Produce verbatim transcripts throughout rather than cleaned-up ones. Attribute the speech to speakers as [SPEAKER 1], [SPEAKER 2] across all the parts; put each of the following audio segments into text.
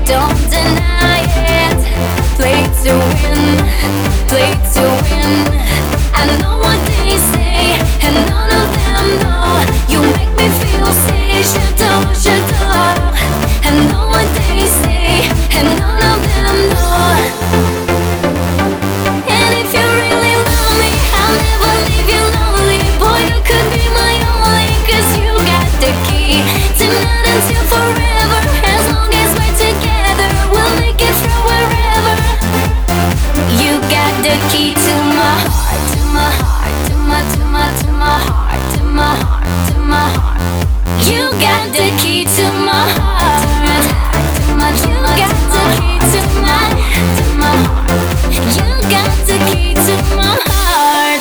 [SPEAKER 1] don't deny it. Play to win, play to win. I know what they say, and none of them know. You make me feel safe, j'adore, j'adore. I know what they say, and none of them know. And if you really love me, I'll never leave you lonely. Boy, you could be my only, 'cause you got the key. Tonight until forever, as long as we're together, we'll make it through wherever. You got the key to my heart, to my heart, to my, to my, to my heart, to my heart, to my heart. You got the key to my heart, to my, you got the key to my, to my heart. You got the key to my heart.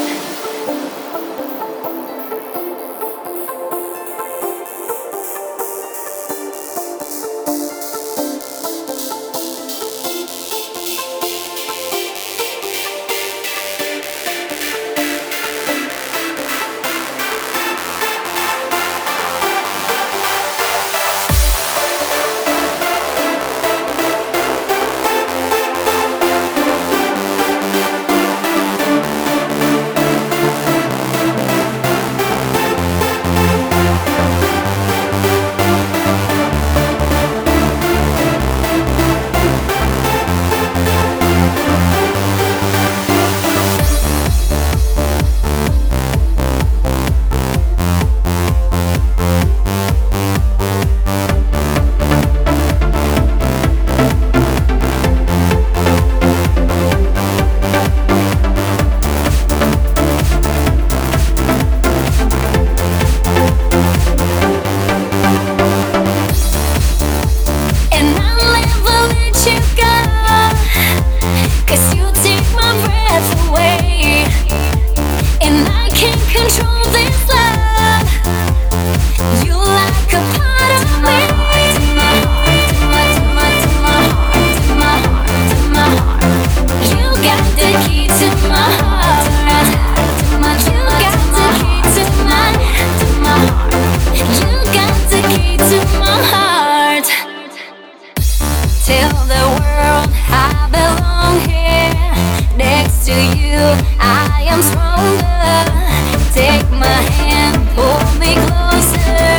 [SPEAKER 1] Tell the world I belong here. Next to you, I am stronger. Take my hand, pull me closer.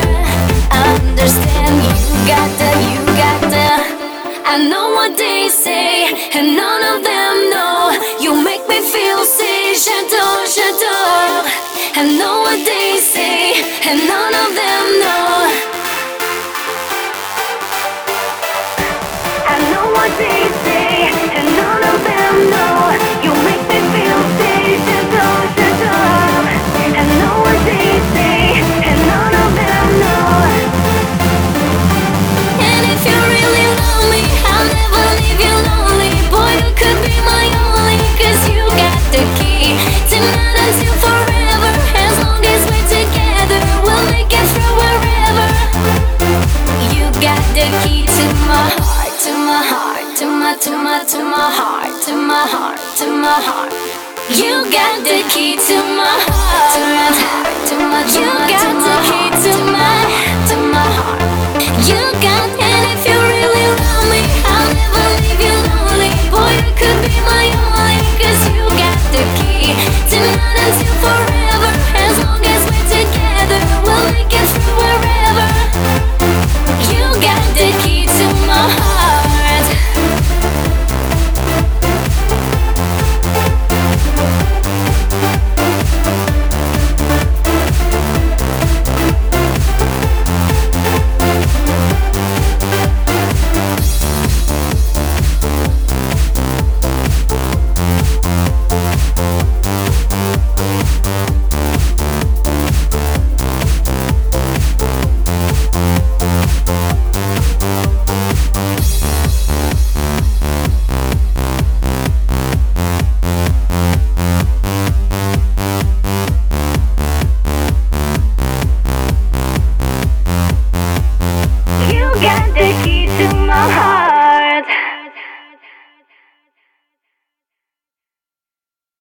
[SPEAKER 1] Understand, you got the, you got the. I know what they say, and none of them know. You make me feel safe, j'adore, j'adore. I know what they say, and none of them know. What they say, and none of them know. You make me feel safe, j'adore, j'adore. I know what they say, and none of them know. And if you really love me, I'll never leave you lonely. Boy, you could be my only, 'cause you got the key. Tonight until forever, as long as we're together, we'll make it through wherever. You got the key to my heart, to my heart, to my, to my, to my heart, to my heart, to my heart. You got the key to my heart, to my heart, to my, you got the key to my, to my heart. You got, and if you really love me, I'll never leave you lonely. Boy, you could be my only, 'cause you got the key. Tonight until forever, as long as we're together, we'll make it through wherever. You got the key to my heart. You got the key to my heart.